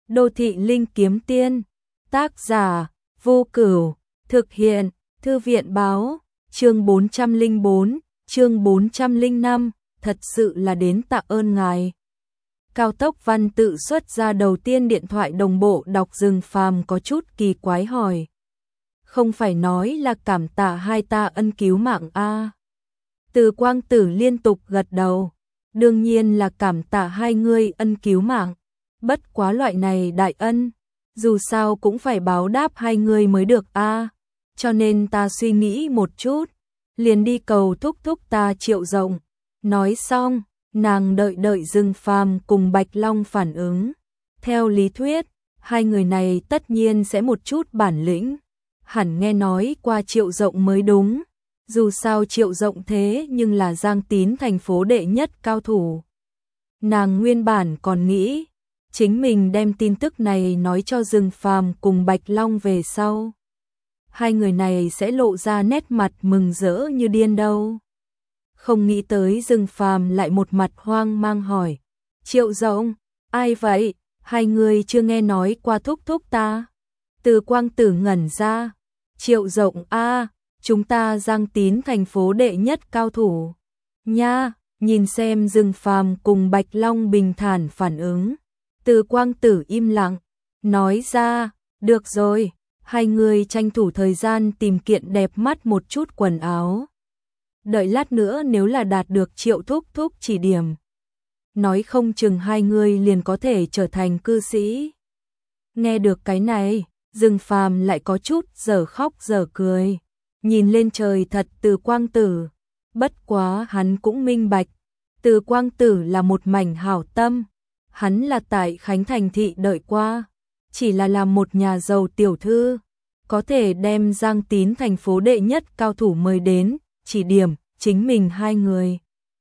Đô thị linh kiếm tiên, tác giả, Vô Cửu, thực hiện, Thư viện báo, chương 404, chương 405, thật sự là đến tạ ơn ngài. Cao tốc văn tự xuất ra đầu tiên điện thoại đồng bộ đọc Dừng Phàm có chút kỳ quái hỏi. Không phải nói là cảm tạ hai ta ân cứu mạng a? Từ Quang Tử liên tục gật đầu. Đương nhiên là cảm tạ hai người ân cứu mạng. Bất quá loại này đại ân, dù sao cũng phải báo đáp hai người mới được a. Cho nên ta suy nghĩ một chút, liền đi cầu thúc thúc ta Triệu Rộng. Nói xong, nàng đợi Dừng Phàm cùng Bạch Long phản ứng. Theo lý thuyết, hai người này tất nhiên sẽ một chút bản lĩnh. Hẳn nghe nói qua Triệu Rộng mới đúng. Dù sao Triệu Rộng thế nhưng là Giang Tín thành phố đệ nhất cao thủ. Nàng nguyên bản còn nghĩ, chính mình đem tin tức này nói cho Dừng Phàm cùng Bạch Long về sau. Hai người này sẽ lộ ra nét mặt mừng rỡ như điên đâu. Không nghĩ tới Dừng Phàm lại một mặt hoang mang hỏi. Triệu Rộng, ai vậy? Hai người chưa nghe nói qua thúc thúc ta. Từ Quang Tử ngẩn ra. Triệu Rộng a, chúng ta Giang Tín thành phố đệ nhất cao thủ. Nha, nhìn xem Dừng Phàm cùng Bạch Long bình thản phản ứng. Từ Quang Tử im lặng, nói ra, được rồi, hai người tranh thủ thời gian tìm kiện đẹp mắt một chút quần áo. Đợi lát nữa nếu là đạt được Triệu thúc thúc chỉ điểm, nói không chừng hai người liền có thể trở thành cư sĩ. Nghe được cái này, Dừng Phàm lại có chút dở khóc dở cười, nhìn lên trời thật Từ Quang Tử. Bất quá hắn cũng minh bạch, Từ Quang Tử là một mảnh hảo tâm. Hắn là tại Khánh Thành thị đợi qua, chỉ là làm một nhà giàu tiểu thư, có thể đem Giang Tín thành phố đệ nhất cao thủ mời đến, chỉ điểm chính mình hai người.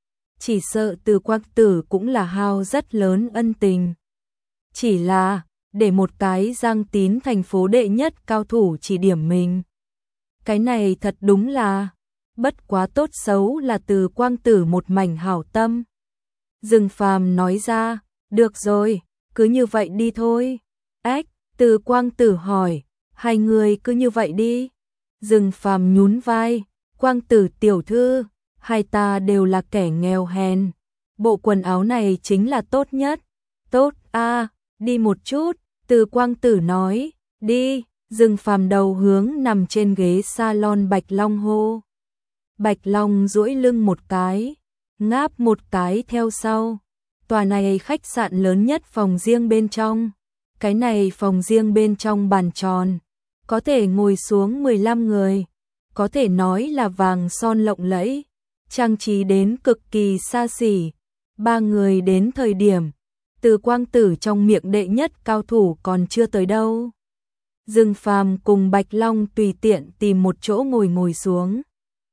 Chỉ sợ Từ Quang Tử cũng là hao rất lớn ân tình. Chỉ là, để một cái Giang Tín thành phố đệ nhất cao thủ chỉ điểm mình. Cái này thật đúng là, bất quá tốt xấu là Từ Quang Tử một mảnh hảo tâm. Dừng Phàm nói ra, được rồi, cứ như vậy đi thôi. Ách, Từ Quang Tử hỏi, hai người cứ như vậy đi. Dừng Phàm nhún vai, Quang Tử tiểu thư, hai ta đều là kẻ nghèo hèn. Bộ quần áo này chính là tốt nhất. Tốt a, đi một chút, Từ Quang Tử nói, đi. Dừng Phàm đầu hướng nằm trên ghế salon Bạch Long hô. Bạch Long duỗi lưng một cái, ngáp một cái theo sau. Tòa này khách sạn lớn nhất phòng riêng bên trong. Cái này phòng riêng bên trong bàn tròn, có thể ngồi xuống 15 người. Có thể nói là vàng son lộng lẫy, trang trí đến cực kỳ xa xỉ. Ba người đến thời điểm, Từ Quang Tử trong miệng đệ nhất cao thủ còn chưa tới đâu. Dừng Phàm cùng Bạch Long tùy tiện tìm một chỗ ngồi xuống.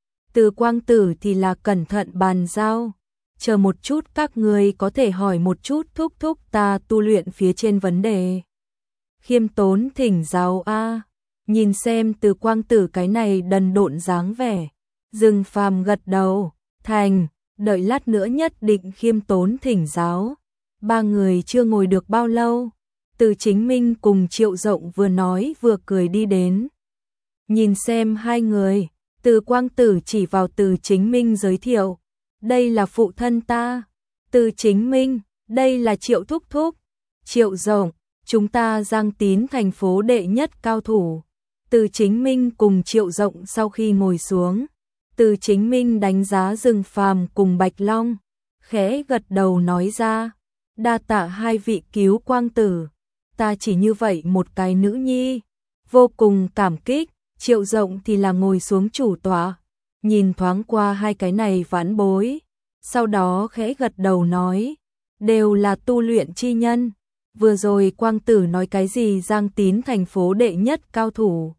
Từ Quang Tử thì là cẩn thận bàn giao. Chờ một chút các người có thể hỏi một chút thúc thúc ta tu luyện phía trên vấn đề. Khiêm tốn thỉnh giáo a. Nhìn xem Từ Quang Tử cái này đần độn dáng vẻ. Dừng Phàm gật đầu, thành, đợi lát nữa nhất định khiêm tốn thỉnh giáo. Ba người chưa ngồi được bao lâu, Từ Chính Minh cùng Triệu Rộng vừa nói vừa cười đi đến. Nhìn xem hai người, Từ Quang Tử chỉ vào Từ Chính Minh giới thiệu. Đây là phụ thân ta. Từ Chính Minh, đây là Triệu thúc thúc. Triệu Rộng, chúng ta Giang Tín thành phố đệ nhất cao thủ. Từ Chính Minh cùng Triệu Rộng sau khi ngồi xuống, Từ Chính Minh đánh giá Dừng Phàm cùng Bạch Long, khẽ gật đầu nói ra, đa tạ hai vị cứu Quang Tử, ta chỉ như vậy một cái nữ nhi, vô cùng cảm kích. Triệu Rộng thì là ngồi xuống chủ tọa, nhìn thoáng qua hai cái này vãn bối, sau đó khẽ gật đầu nói, đều là tu luyện chi nhân. Vừa rồi Quang Tử nói cái gì Giang Tín thành phố đệ nhất cao thủ,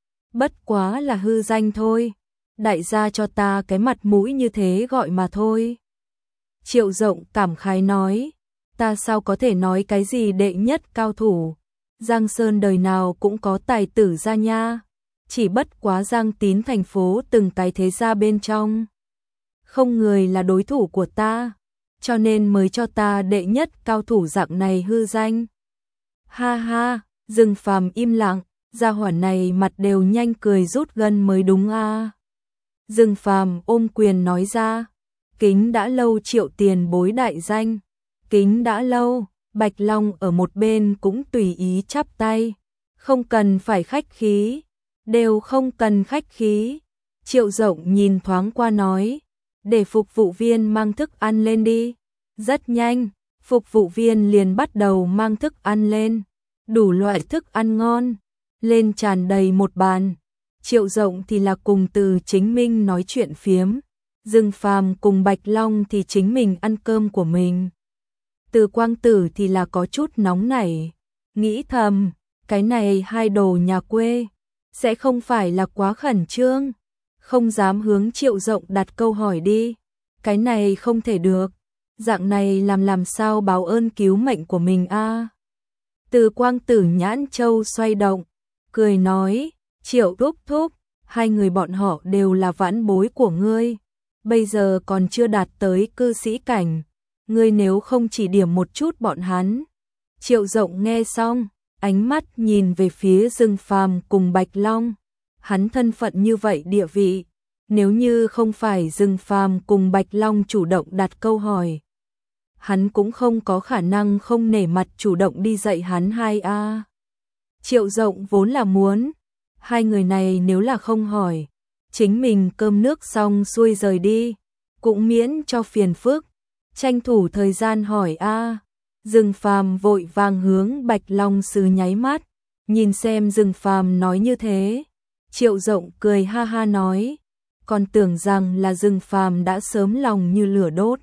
bất quá là hư danh thôi, đại gia cho ta cái mặt mũi như thế gọi mà thôi. Triệu Rộng cảm khái nói, ta sao có thể nói cái gì đệ nhất cao thủ, Giang Sơn đời nào cũng có tài tử ra nha, chỉ bất quá Giang Tín thành phố từng cái thế gia bên trong, không người là đối thủ của ta, cho nên mới cho ta đệ nhất cao thủ dạng này hư danh. Ha ha, Dương Phàm im lặng, gia hỏa này mặt đều nhanh cười rút gân mới đúng a. Dương Phàm ôm quyền nói ra, kính đã lâu Triệu tiền bối đại danh, kính đã lâu. Bạch Long ở một bên cũng tùy ý chắp tay, không cần phải khách khí, đều không cần khách khí. Triệu Rộng nhìn thoáng qua nói, để phục vụ viên mang thức ăn lên đi. Rất nhanh, phục vụ viên liền bắt đầu mang thức ăn lên, đủ loại thức ăn ngon, lên tràn đầy một bàn. Triệu Rộng thì là cùng Từ Chính Minh nói chuyện phiếm, Dương Phàm cùng Bạch Long thì chính mình ăn cơm của mình. Từ Quang Tử thì là có chút nóng nảy, nghĩ thầm, cái này hai đồ nhà quê, sẽ không phải là quá khẩn trương, không dám hướng Triệu Rộng đặt câu hỏi đi, cái này không thể được, dạng này làm sao báo ơn cứu mệnh của mình a. Từ Quang Tử nhãn châu xoay động, cười nói, Triệu thúc thúc, hai người bọn họ đều là vãn bối của ngươi, bây giờ còn chưa đạt tới cư sĩ cảnh. Ngươi nếu không chỉ điểm một chút bọn hắn. Triệu Rộng nghe xong, ánh mắt nhìn về phía Dương Phàm cùng Bạch Long. Hắn thân phận như vậy địa vị, nếu như không phải Dương Phàm cùng Bạch Long chủ động đặt câu hỏi, hắn cũng không có khả năng không nể mặt chủ động đi dạy hắn hai a. Triệu Rộng vốn là muốn, hai người này nếu là không hỏi, chính mình cơm nước xong xuôi rời đi, cũng miễn cho phiền phức. Tranh thủ thời gian hỏi a. Dương Phàm vội vàng hướng Bạch Long Sư nháy mắt, nhìn xem Dương Phàm nói như thế. Triệu Rộng cười ha ha nói, còn tưởng rằng là Dương Phàm đã sớm lòng như lửa đốt.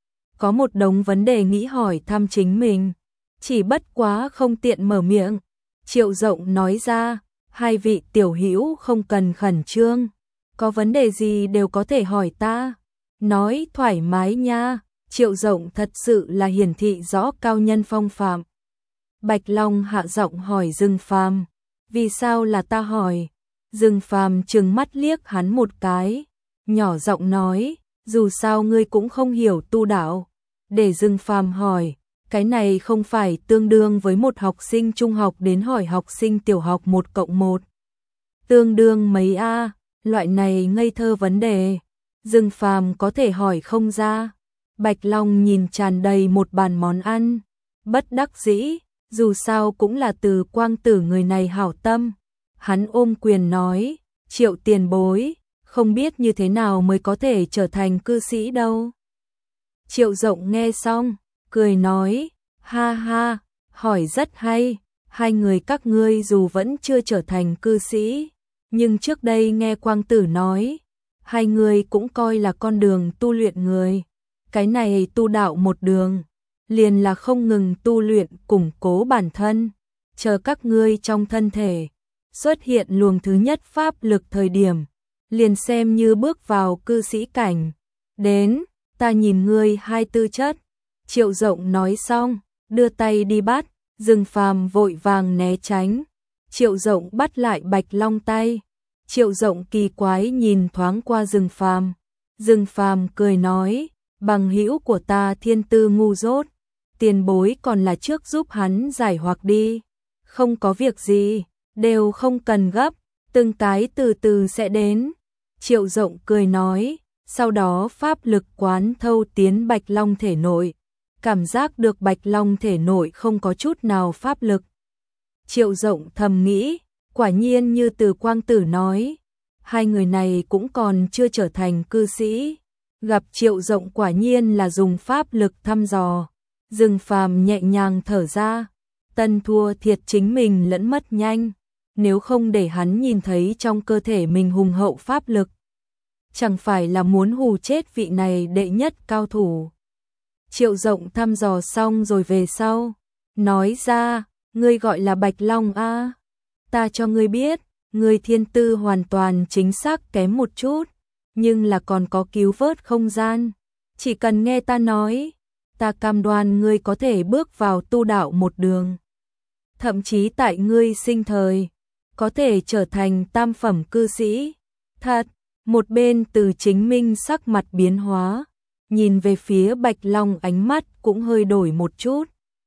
Có một đống vấn đề nghĩ hỏi thăm chính mình, chỉ bất quá không tiện mở miệng. Triệu Rộng nói ra, hai vị tiểu hữu không cần khẩn trương, có vấn đề gì đều có thể hỏi ta, nói thoải mái nha. Triệu Rộng thật sự là hiển thị rõ cao nhân phong phạm. Bạch Long hạ giọng hỏi Dương Phàm, vì sao là ta hỏi? Dương Phàm trừng mắt liếc hắn một cái, nhỏ giọng nói, dù sao ngươi cũng không hiểu tu đạo. Để Dương Phàm hỏi, cái này không phải tương đương với một học sinh trung học đến hỏi học sinh tiểu học 1+1. Tương đương mấy a, loại này ngây thơ vấn đề, Dương Phàm có thể hỏi không ra. Bạch Long nhìn tràn đầy một bàn món ăn, bất đắc dĩ, dù sao cũng là Từ Quang Tử người này hảo tâm. Hắn ôm quyền nói, Triệu tiền bối, không biết như thế nào mới có thể trở thành cư sĩ đâu. Triệu Rộng nghe xong, cười nói, ha ha, hỏi rất hay, hai người các ngươi dù vẫn chưa trở thành cư sĩ, nhưng trước đây nghe Quang Tử nói, hai người cũng coi là con đường tu luyện người. Cái này tu đạo một đường, liền là không ngừng tu luyện củng cố bản thân, chờ các ngươi trong thân thể xuất hiện luồng thứ nhất pháp lực thời điểm, liền xem như bước vào cư sĩ cảnh. Đến, ta nhìn ngươi hai tư chất. Triệu Rộng nói xong, đưa tay đi bắt, Dương Phàm vội vàng né tránh. Triệu Rộng bắt lại Bạch Long tay. Triệu Rộng kỳ quái nhìn thoáng qua Dương Phàm. Dương Phàm cười nói, bằng hữu của ta thiên tư ngu dốt, tiền bối còn là trước giúp hắn giải hoặc đi. Không có việc gì, đều không cần gấp, từng cái từ từ sẽ đến. Triệu Rộng cười nói, sau đó pháp lực quán thâu tiến Bạch Long thể nội, cảm giác được Bạch Long thể nội không có chút nào pháp lực. Triệu Rộng thầm nghĩ, quả nhiên như Từ Quang Tử nói, hai người này cũng còn chưa trở thành cư sĩ. Gặp Triệu Rộng quả nhiên là dùng pháp lực thăm dò. Dương Phàm nhẹ nhàng thở ra, tân thua thiệt chính mình lẫn mất nhanh, nếu không để hắn nhìn thấy trong cơ thể mình hùng hậu pháp lực, chẳng phải là muốn hù chết vị này đệ nhất cao thủ. Triệu Rộng thăm dò xong rồi về sau, nói ra, ngươi gọi là Bạch Long a, ta cho ngươi biết, ngươi thiên tư hoàn toàn chính xác kém một chút, nhưng là còn có cứu vớt không gian, chỉ cần nghe ta nói, ta cam đoan ngươi có thể bước vào tu đạo một đường. Thậm chí tại ngươi sinh thời, có thể trở thành tam phẩm cư sĩ. Thật, một bên Từ Chính Minh sắc mặt biến hóa, nhìn về phía Bạch Long ánh mắt cũng hơi đổi một chút.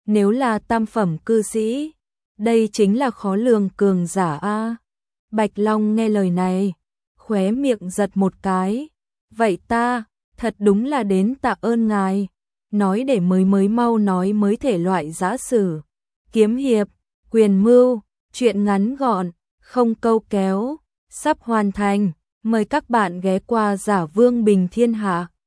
Nếu là tam phẩm cư sĩ, đây chính là khó lường cường giả a. Bạch Long nghe lời này, khóe miệng giật một cái. Vậy ta, thật đúng là đến tạ ơn ngài. Nói để mới mau nói mới thể loại giã sử, kiếm hiệp, quyền mưu, chuyện ngắn gọn, không câu kéo, sắp hoàn thành. Mời các bạn ghé qua Giả Vương Bình Thiên Hạ.